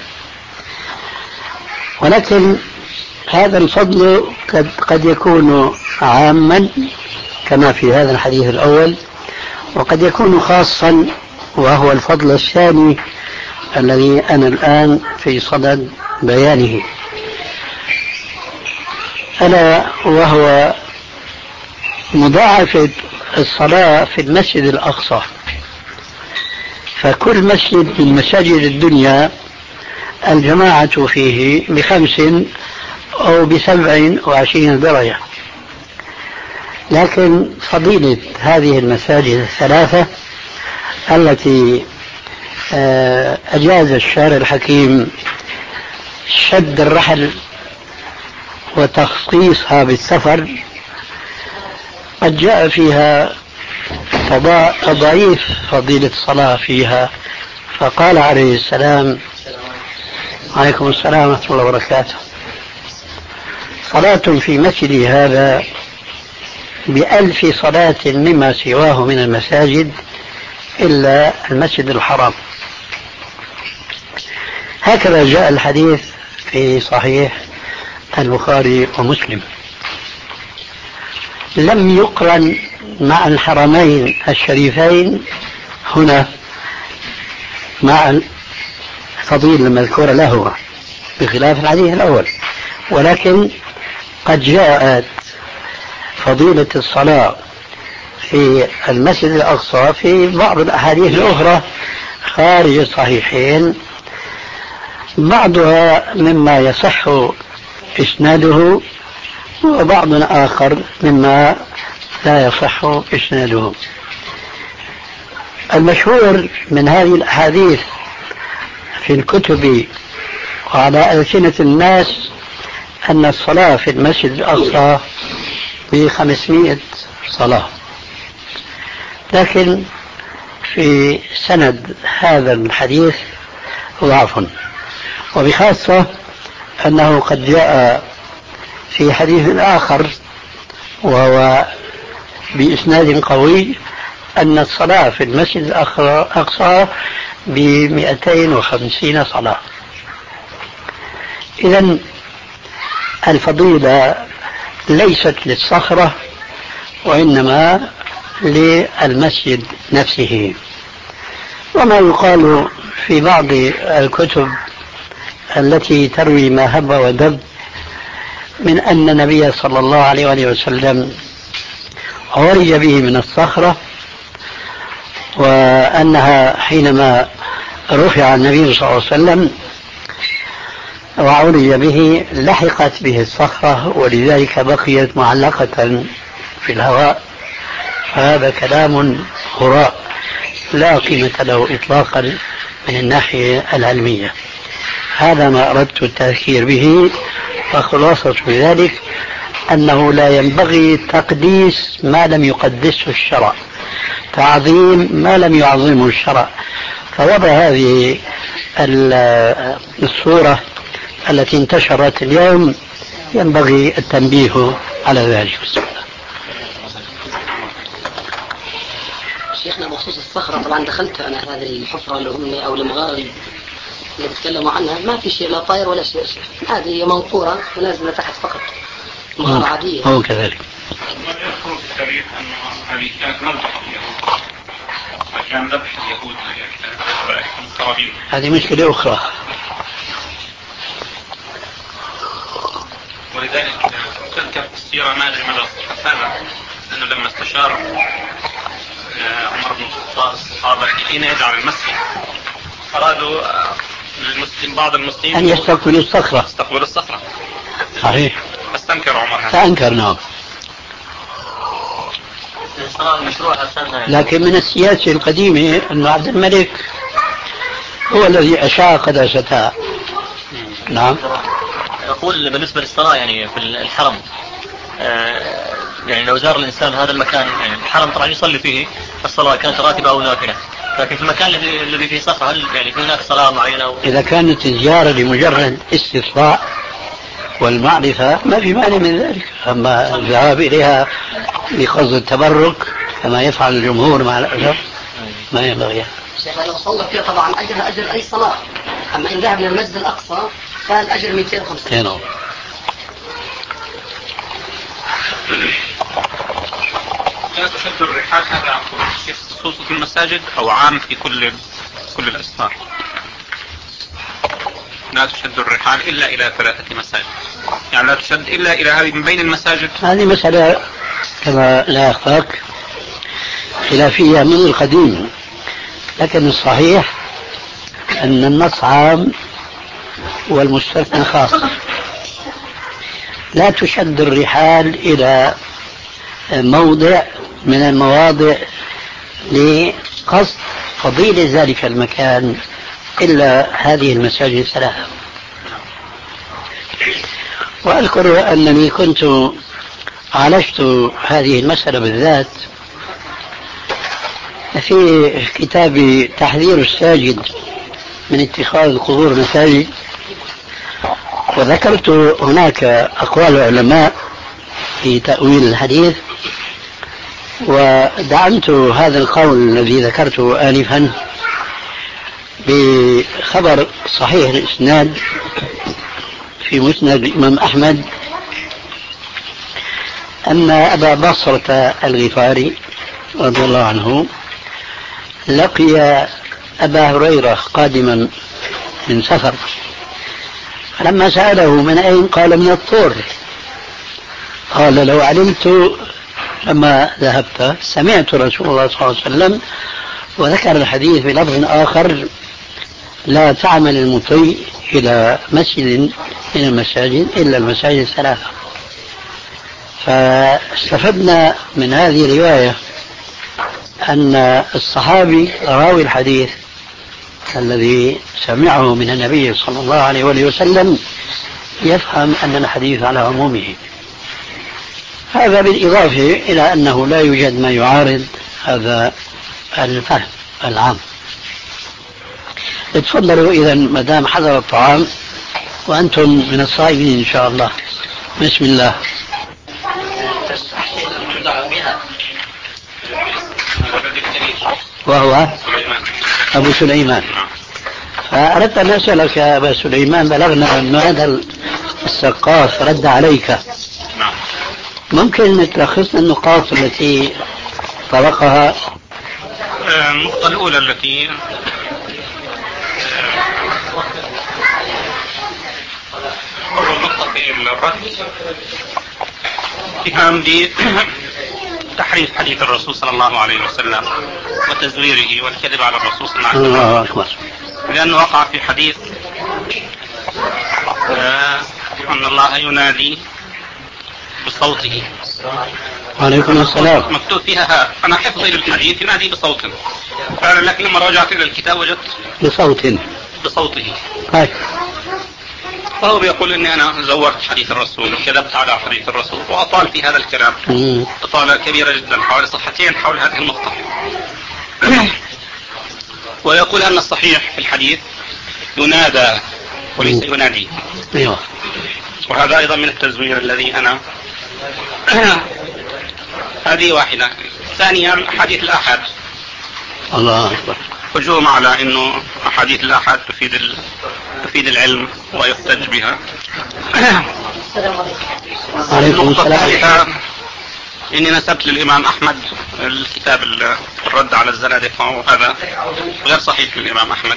Speaker 4: ولكن هذا الفضل قد, قد يكون عاما كما في هذا الحديث الأول، وقد يكون خاصا وهو الفضل الثاني الذي أنا الآن في صدد بيانه، ألا وهو مضاعفة الصلاة في المسجد الأقصى. فكل مسجد من مساجد الدنيا الجماعة فيه بخمس أو بسبع وعشرين درجة، لكن فضيلة هذه المساجد الثلاثة التي أجاز الشارع الحكيم شد الرحل وتخصيصها بالسفر، قد جاء فيها تضعيف فضيلة الصلاة فيها، فقال عليه السلام: عليكم السلام ورحمة الله وبركاته: صلاة في مسجدي هذا بألف صلاة مما سواه من المساجد إلا المسجد الحرام. هكذا جاء الحديث في صحيح البخاري ومسلم. لم يقرن مع الحرمين الشريفين هنا مع الفضيلة المذكورة له بخلاف الحديث الأول، ولكن قد جاءت فضيلة الصلاة في المسجد الأقصى في بعض الأحاديث الأخرى خارج الصحيحين بعضها مما يصح إسناده وبعض آخر مما لا يصح إسناده. المشهور من هذه الأحاديث في الكتب وعلى ألسنة الناس أن الصلاة في المسجد الأقصى بخمسمائة صلاة، لكن في سند هذا الحديث ضعف، وبخاصة أنه قد جاء في حديث آخر وهو بإسناد قوي أن الصلاة في المسجد الأقصى بمئتين وخمسين صلاة. إذن الفضيلة ليست للصخرة وإنما للمسجد نفسه. وما يقال في بعض الكتب التي تروي ما هب ودب من أن النبي صلى الله عليه وآله وسلم عرج به من الصخرة، وأنها حينما رفع النبي صلى الله عليه وسلم وعرج به لحقت به الصخرة ولذلك بقيت معلقة في الهواء، فهذا كلام هراء لا قيمة له إطلاقا من الناحية العلمية. هذا ما أردت التذكير به، فخلاصة ذلك أنه لا ينبغي تقديس ما لم يقدسه الشرع، تعظيم ما لم يعظمه الشرع. فوضع هذه الصورة التي انتشرت اليوم ينبغي التنبيه على ذلك.
Speaker 2: شيخنا بخصوص الصخرة، طبعا دخلت أنا هذه الحفرة اللي هم أو المغارة اللي بيتكلموا عنها، ما في شيء لا طاير ولا شيء، هذه منقورة ونازلة تحت فقط، مغارة عادية.
Speaker 4: هو كذلك.
Speaker 3: ما يذكر في التاريخ أنه هذه كانت مذبح اليهود، فكان ذبح اليهود للقرابين.
Speaker 4: هذه مشكلة أخرى.
Speaker 3: ولذلك تذكر في السيرة ما أدري ماذا صحة هذا، أنه لما استشار عمر بن الخطاب الصحابة حين يجعل المسجد أرادوا المسلم بعض المسلمين
Speaker 4: أن يستقبلوا الصخرة
Speaker 3: يستقبلوا الصخرة.
Speaker 4: صحيح.
Speaker 3: فاستنكر عمر هذا.
Speaker 4: فأنكر نعم. لكن من السياسة القديمة أن عبد الملك هو الذي أشاع قداستها. نعم.
Speaker 6: أقول بالنسبة للصلاة يعني في الحرم، آه يعني لو زار الإنسان هذا المكان، يعني الحرم طبعا يصلي فيه الصلاة كانت راتبة أو نافلة، لكن في المكان الذي الذي فيه صخرة هل يعني في هناك صلاة معينة أو...
Speaker 4: إذا كانت الزيارة لمجرد استطلاع والمعرفة ما في مانع من ذلك، أما الذهاب إليها بقصد التبرك كما يفعل الجمهور مع الأسف ما ينبغي.
Speaker 2: شيخنا لو صلى فيها طبعا أجر أجر أي صلاة، أما إن ذهب للمسجد الأقصى فالأجر مئتين وخمسين.
Speaker 3: لا تشد الرحال، هذا عن الشيخ خصوصا في المساجد أو عام في كل كل الأسفار؟ لا تشد الرحال إلا إلى ثلاثة مساجد، يعني لا تشد إلا إلى هذه من بين المساجد.
Speaker 4: هذه مسألة كما لا يخفاك خلافية من القديم، لكن الصحيح أن النص عام والمستثنى خاص. لا تشد الرحال إلى موضع من المواضع لقصد فضيلة ذلك المكان إلا هذه المساجد الثلاثة. وأذكر أنني كنت عالجت هذه المسألة بالذات في كتاب تحذير الساجد من اتخاذ القبور مساجد، وذكرت هناك أقوال العلماء في تأويل الحديث، ودعمت هذا القول الذي ذكرته آنفا بخبر صحيح الإسناد في مسند الإمام أحمد أن أبا بصرة الغفاري رضي الله عنه لقي أبا هريرة قادما من سفر، فلما سأله من أين قال من الطور، قال لو علمت لما ذهبت سمعت رسول الله صلى الله عليه وسلم، وذكر الحديث بلفظ آخر لا تعمل المطيء إلى مسجد من المساجد إلا المساجد الثلاثة. فاستفدنا من هذه الرواية أن الصحابي راوي الحديث الذي سمعه من النبي صلى الله عليه وآله وسلم يفهم أن الحديث على عمومه. هذا بالإضافة إلى أنه لا يوجد ما يعارض هذا الفهم العام. اتفضلوا إذا مدام حضر الطعام وأنتم من الصائمين إن شاء الله. بسم الله. وهو أبو سليمان. فأردت أن أسألك يا أبا سليمان، بلغنا أن هذا السقاف رد عليك، ممكن تلخصنا النقاط التي طرقها؟
Speaker 3: النقطة الأولى التي أول نقطة في الرد اتهام بتحريف حديث الرسول صلى الله عليه وسلم وتزويره والكذب على الرسول صلى الله عليه وسلم.
Speaker 4: الله أكبر.
Speaker 3: لأنه وقع في حديث آه أن الله ينادي بصوته.
Speaker 4: عليكم السلام.
Speaker 3: مكتوب فيها، أنا حفظي للحديث ينادي بصوت فعلا، لكن لما رجعت إلى الكتاب وجدت
Speaker 4: بصوت
Speaker 3: بصوته.
Speaker 4: هاي.
Speaker 3: فهو بيقول إني أنا زورت حديث الرسول وكذبت على حديث الرسول، وأطال في هذا الكلام إطالة كبيرة جدا حوالي صفحتين حول هذه النقطة. ويقول أن الصحيح في الحديث ينادى وليس ينادي.
Speaker 4: أيوة.
Speaker 3: وهذا أيضا من التزوير الذي أنا هذه واحدة. ثانيا حديث الآحاد.
Speaker 4: الله أكبر.
Speaker 3: هجوم على إنه أحاديث الآحاد تفيد ال... تفيد العلم ويحتج بها. النقطة الثالثة إني نسبت للإمام أحمد الكتاب الرد على الزنادقة، وهذا غير صحيح للإمام أحمد.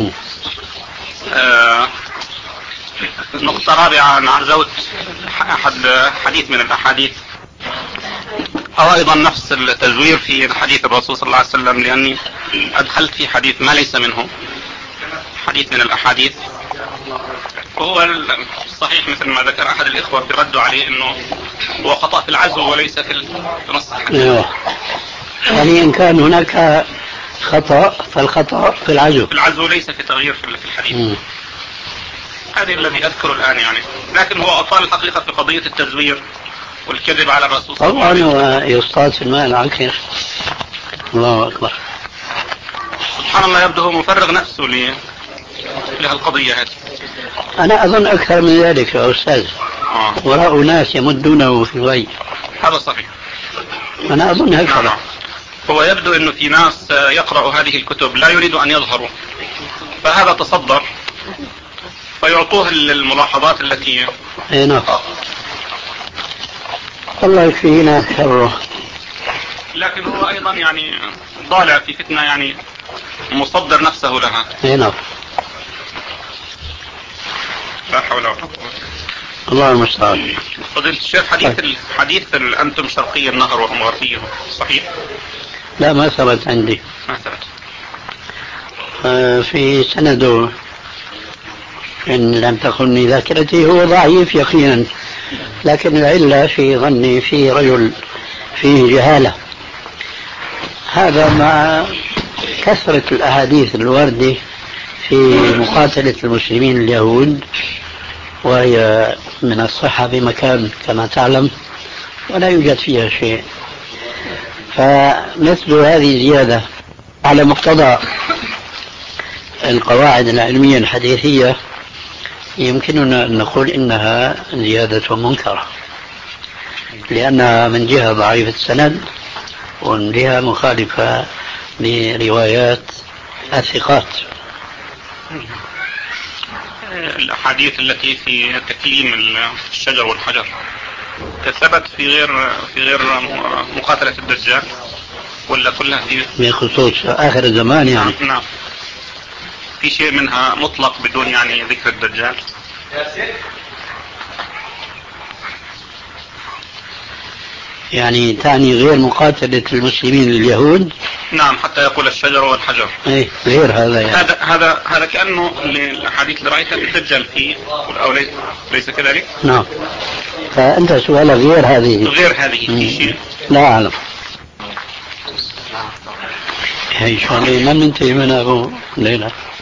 Speaker 3: آه نقطة رابعة، أنا عزوت أحد حديث من الأحاديث أو أيضا نفس التزوير في حديث الرسول صلى الله عليه وسلم، لأني أدخلت في حديث ما ليس منه، حديث من الأحاديث. وهو الصحيح مثل ما ذكر أحد الإخوة بردوا عليه أنه هو خطأ في العزو وليس في نص الحديث.
Speaker 4: يعني إن كان هناك خطأ فالخطأ في العزو،
Speaker 3: في العزو ليس في تغيير في الحديث. م. هذا الذي أذكره الآن يعني، لكن هو أطال الحقيقة في قضية التزوير والكذب على الرسول صلى الله عليه وسلم.
Speaker 4: طبعا يصطاد في الماء العكر. الله أكبر.
Speaker 3: سبحان الله، يبدو هو مفرغ نفسه لهالقضية هذه.
Speaker 4: أنا أظن أكثر من ذلك يا أستاذ.
Speaker 3: آه.
Speaker 4: وراء ناس يمدونه في الغي.
Speaker 3: هذا صحيح.
Speaker 4: أنا أظن هكذا.
Speaker 3: آه. هو يبدو أنه في ناس يقرأ هذه الكتب لا يريد أن يظهروا، فهذا تصدر فيعطوه الملاحظات التي
Speaker 4: اي نعم. الله يكفينا شره.
Speaker 3: لكن هو أيضا يعني ضالع في فتنة، يعني مصدر نفسه لها.
Speaker 4: اي نعم.
Speaker 3: لا حول ولا قوة.
Speaker 4: الله المستعان.
Speaker 3: فضيلة الشيخ، حديث الحديث أنتم شرقي النهر وهم غربيه صحيح؟
Speaker 4: لا ما ثبت عندي.
Speaker 3: ما ثبت.
Speaker 4: آه في سنده إن لم تخني ذاكرتي هو ضعيف يقينا، لكن العلة في ظني في رجل فيه جهالة. هذا مع كثرة الأحاديث الواردة في مقاتلة المسلمين اليهود، وهي من الصحة بمكان كما تعلم ولا يوجد فيها شيء. فمثل هذه زيادة على مقتضى القواعد العلمية الحديثية يمكننا أن نقول إنها زيادة منكرة، لأنها من جهة ضعيفة السند ومن جهة مخالفة لروايات الثقات.
Speaker 3: الأحاديث التي في تكليم الشجر والحجر ثبت في غير في غير مقاتلة الدجال ولا كلها في
Speaker 4: بخصوص آخر الزمان يعني؟
Speaker 3: نعم. في شيء منها مطلق بدون يعني ذكر الدجال؟
Speaker 4: يعني تعني غير مقاتلة المسلمين لليهود؟
Speaker 3: نعم حتى يقول الشجر والحجر.
Speaker 4: ايه غير هذا يعني.
Speaker 3: هذا هذا هذا كأنه الحديث اللي رأيته الدجال فيه أو ليس, ليس كذلك؟
Speaker 4: نعم. فأنت سؤالك غير هذه.
Speaker 3: غير هذه في شيء؟
Speaker 4: لا أعلم. هي شغلة ما بننتهي منها أبو ليلى.